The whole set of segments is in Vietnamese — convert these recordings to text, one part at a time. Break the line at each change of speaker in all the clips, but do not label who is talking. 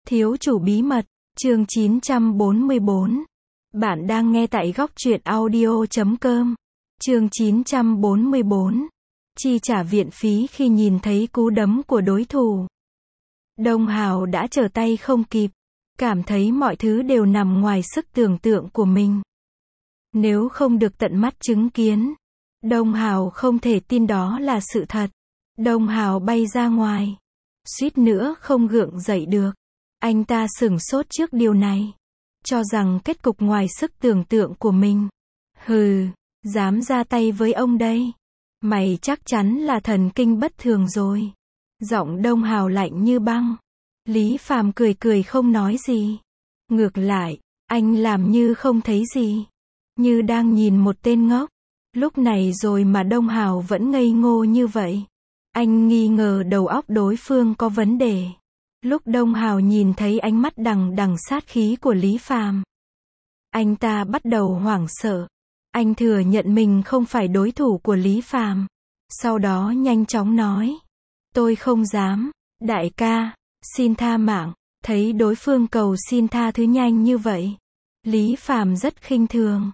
Thiếu chủ bí mật, chương 944. Bạn đang nghe tại góc truyện audio.com. Chương 944. Chi trả viện phí khi nhìn thấy cú đấm của đối thủ. Đông Hào đã trở tay không kịp, cảm thấy mọi thứ đều nằm ngoài sức tưởng tượng của mình. Nếu không được tận mắt chứng kiến, Đông Hào không thể tin đó là sự thật. Đông Hào bay ra ngoài, suýt nữa không gượng dậy được. Anh ta sửng sốt trước điều này, cho rằng kết cục ngoài sức tưởng tượng của mình. Hừ, dám ra tay với ông đây? Mày chắc chắn là thần kinh bất thường rồi. Giọng Đông Hào lạnh như băng. Lý Phàm cười cười không nói gì. Ngược lại, anh làm như không thấy gì, như đang nhìn một tên ngốc. Lúc này rồi mà Đông Hào vẫn ngây ngô như vậy. Anh nghi ngờ đầu óc đối phương có vấn đề. Lúc Đông Hào nhìn thấy ánh mắt đằng đằng sát khí của Lý Phàm, anh ta bắt đầu hoảng sợ. Anh thừa nhận mình không phải đối thủ của Lý Phàm. Sau đó nhanh chóng nói: "Tôi không dám, đại ca, xin tha mạng." Thấy đối phương cầu xin tha thứ nhanh như vậy, Lý Phàm rất khinh thường.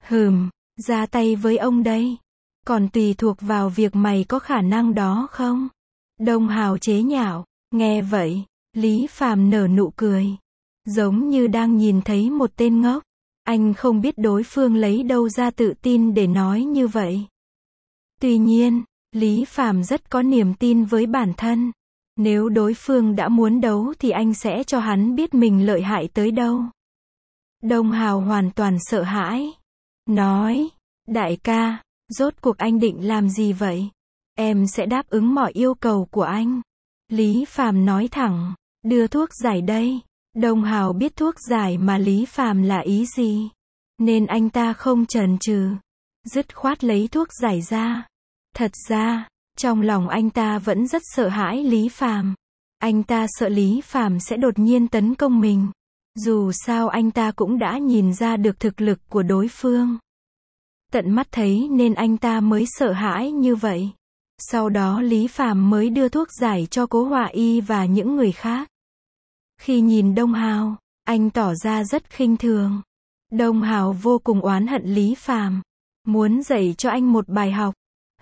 Ra tay với ông đây. Còn tùy thuộc vào việc mày có khả năng đó không?" Đông Hào chế nhạo. Nghe vậy, Lý Phàm nở nụ cười, giống như đang nhìn thấy một tên ngốc. Anh không biết đối phương lấy đâu ra tự tin để nói như vậy. Tuy nhiên, Lý Phàm rất có niềm tin với bản thân. Nếu đối phương đã muốn đấu thì anh sẽ cho hắn biết mình lợi hại tới đâu. Đông Hào hoàn toàn sợ hãi. Nói: "Đại ca, rốt cuộc anh định làm gì vậy? Em sẽ đáp ứng mọi yêu cầu của anh." Lý Phàm nói thẳng: "Đưa thuốc giải đây." Đông Hào biết thuốc giải mà Lý Phàm là ý gì, nên anh ta không chần chừ, dứt khoát lấy thuốc giải ra. Thật ra, trong lòng anh ta vẫn rất sợ hãi Lý Phàm. Anh ta sợ Lý Phàm sẽ đột nhiên tấn công mình. Dù sao anh ta cũng đã nhìn ra được thực lực của đối phương. Tận mắt thấy nên anh ta mới sợ hãi như vậy. Sau đó Lý Phàm mới đưa thuốc giải cho Cố Họa Y và những người khác. Khi nhìn Đông Hào, anh tỏ ra rất khinh thường. Đông Hào vô cùng oán hận Lý Phàm, muốn dạy cho anh một bài học.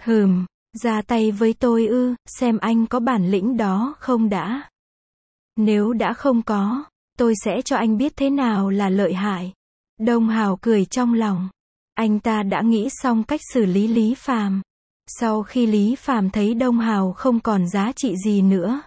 Ra tay với tôi ư, xem anh có bản lĩnh đó không đã. Nếu đã không có, tôi sẽ cho anh biết thế nào là lợi hại. Đông Hào cười trong lòng. Anh ta đã nghĩ xong cách xử lý Lý Phàm. Sau khi Lý Phàm thấy Đông Hào không còn giá trị gì nữa,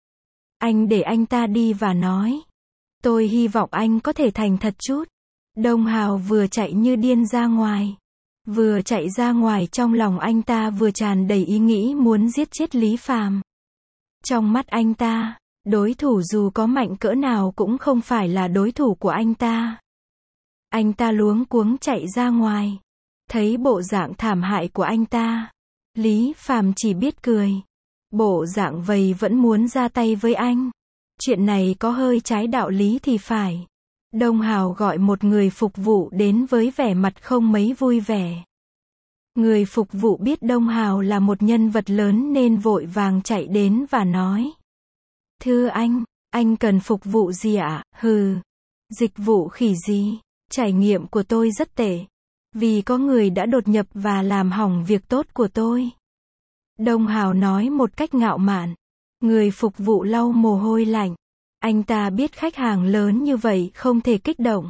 anh để anh ta đi và nói: "Tôi hy vọng anh có thể thành thật chút." Đông Hào vừa chạy như điên ra ngoài. Vừa chạy ra ngoài trong lòng anh ta vừa tràn đầy ý nghĩ muốn giết chết Lý Phàm. Trong mắt anh ta, đối thủ dù có mạnh cỡ nào cũng không phải là đối thủ của anh ta. Anh ta luống cuống chạy ra ngoài. Thấy bộ dạng thảm hại của anh ta, Lý Phàm chỉ biết cười. Bộ dạng vầy vẫn muốn ra tay với anh. Chuyện này có hơi trái đạo lý thì phải. Đông Hào gọi một người phục vụ đến với vẻ mặt không mấy vui vẻ. Người phục vụ biết Đông Hào là một nhân vật lớn nên vội vàng chạy đến và nói: "Thưa anh cần phục vụ gì ạ?" Dịch vụ khỉ gì? Trải nghiệm của tôi rất tệ. Vì có người đã đột nhập và làm hỏng việc tốt của tôi." Đông Hào nói một cách ngạo mạn. Người phục vụ lau mồ hôi lạnh. Anh ta biết khách hàng lớn như vậy không thể kích động.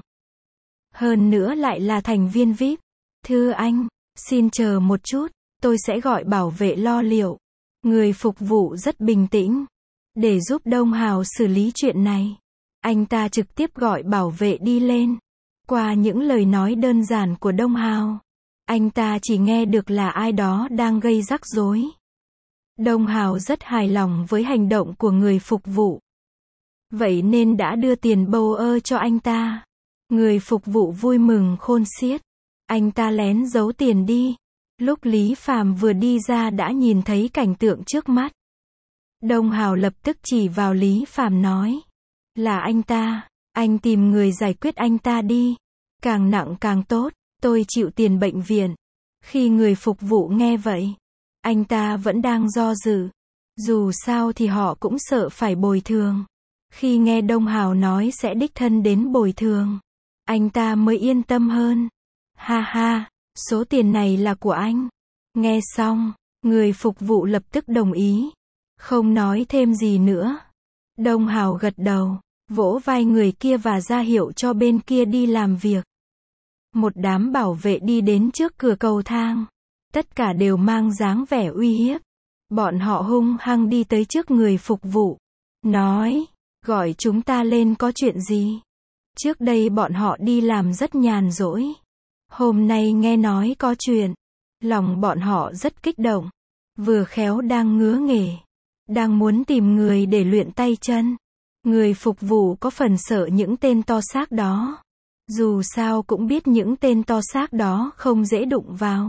Hơn nữa lại là thành viên VIP. "Thưa anh, xin chờ một chút, tôi sẽ gọi bảo vệ lo liệu." Người phục vụ rất bình tĩnh. Để giúp Đông Hào xử lý chuyện này, anh ta trực tiếp gọi bảo vệ đi lên. Qua những lời nói đơn giản của Đông Hào, anh ta chỉ nghe được là ai đó đang gây rắc rối. Đông Hào rất hài lòng với hành động của người phục vụ. Vậy nên đã đưa tiền bầu ơ cho anh ta. Người phục vụ vui mừng khôn xiết. Anh ta lén giấu tiền đi. Lúc Lý Phàm vừa đi ra đã nhìn thấy cảnh tượng trước mắt. Đông Hào lập tức chỉ vào Lý Phàm nói: "Là anh ta, anh tìm người giải quyết anh ta đi. Càng nặng càng tốt, tôi chịu tiền bệnh viện." Khi người phục vụ nghe vậy, anh ta vẫn đang do dự. Dù sao thì họ cũng sợ phải bồi thường. Khi nghe Đông Hào nói sẽ đích thân đến bồi thường, anh ta mới yên tâm hơn. Ha ha, số tiền này là của anh. Nghe xong, người phục vụ lập tức đồng ý. Không nói thêm gì nữa. Đông Hào gật đầu, vỗ vai người kia và ra hiệu cho bên kia đi làm việc. Một đám bảo vệ đi đến trước cửa cầu thang. Tất cả đều mang dáng vẻ uy hiếp. Bọn họ hung hăng đi tới trước người phục vụ. Nói, gọi chúng ta lên có chuyện gì? Trước đây bọn họ đi làm rất nhàn rỗi. Hôm nay nghe nói có chuyện. Lòng bọn họ rất kích động. Vừa khéo đang ngứa nghề. Đang muốn tìm người để luyện tay chân. Người phục vụ có phần sợ những tên to xác đó. Dù sao cũng biết những tên to xác đó không dễ đụng vào.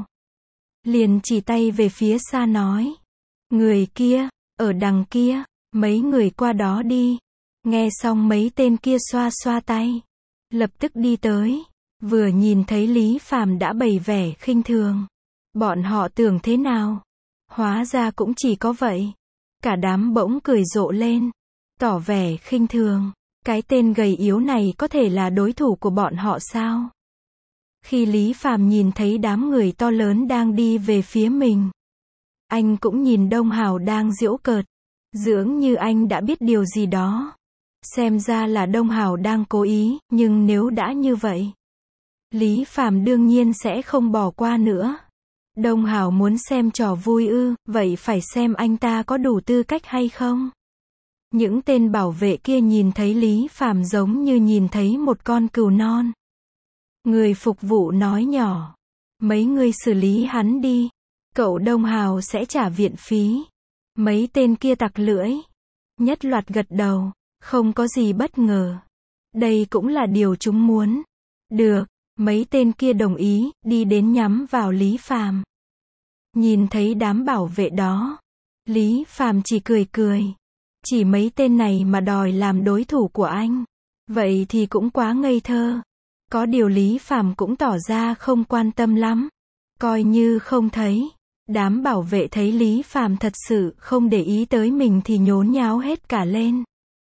Liền chỉ tay về phía xa nói. Người kia, ở đằng kia, mấy người qua đó đi. Nghe xong mấy tên kia xoa xoa tay. Lập tức đi tới. Vừa nhìn thấy Lý Phàm đã bày vẻ khinh thường. Bọn họ tưởng thế nào? Hóa ra cũng chỉ có vậy. Cả đám bỗng cười rộ lên. Tỏ vẻ khinh thường. Cái tên gầy yếu này có thể là đối thủ của bọn họ sao? Khi Lý Phàm nhìn thấy đám người to lớn đang đi về phía mình. Anh cũng nhìn Đông Hào đang giễu cợt. Dường như anh đã biết điều gì đó. Xem ra là Đông Hào đang cố ý, nhưng nếu đã như vậy, Lý Phàm đương nhiên sẽ không bỏ qua nữa. Đông Hào muốn xem trò vui ư, vậy phải xem anh ta có đủ tư cách hay không. Những tên bảo vệ kia nhìn thấy Lý Phàm giống như nhìn thấy một con cừu non. Người phục vụ nói nhỏ. Mấy người xử lý hắn đi. Cậu Đông Hào sẽ trả viện phí. Mấy tên kia tặc lưỡi. Nhất loạt gật đầu. Không có gì bất ngờ. Đây cũng là điều chúng muốn. Được. Mấy tên kia đồng ý, đi đến nhắm vào Lý Phàm. Nhìn thấy đám bảo vệ đó. Lý Phàm chỉ cười cười. Chỉ mấy tên này mà đòi làm đối thủ của anh. Vậy thì cũng quá ngây thơ. Có điều Lý Phàm cũng tỏ ra không quan tâm lắm. Coi như không thấy. Đám bảo vệ thấy Lý Phàm thật sự không để ý tới mình thì nhốn nháo hết cả lên.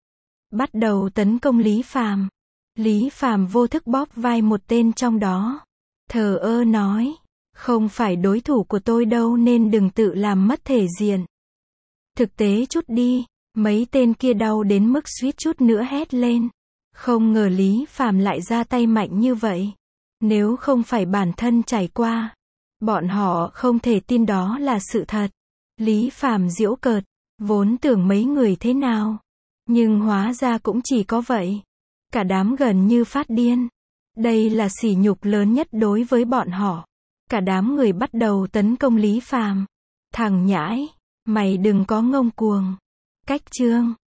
Bắt đầu tấn công Lý Phàm. Lý Phàm vô thức bóp vai một tên trong đó. Thờ ơ nói. Không phải đối thủ của tôi đâu nên đừng tự làm mất thể diện. Thực tế chút đi. Mấy tên kia đau đến mức suýt chút nữa hét lên. Không ngờ Lý Phàm lại ra tay mạnh như vậy. Nếu không phải bản thân trải qua, bọn họ không thể tin đó là sự thật. Lý Phàm giễu cợt, vốn tưởng mấy người thế nào. Nhưng hóa ra cũng chỉ có vậy. Cả đám gần như phát điên. Đây là sỉ nhục lớn nhất đối với bọn họ. Cả đám người bắt đầu tấn công Lý Phàm. Thằng nhãi, mày đừng có ngông cuồng. Cách chương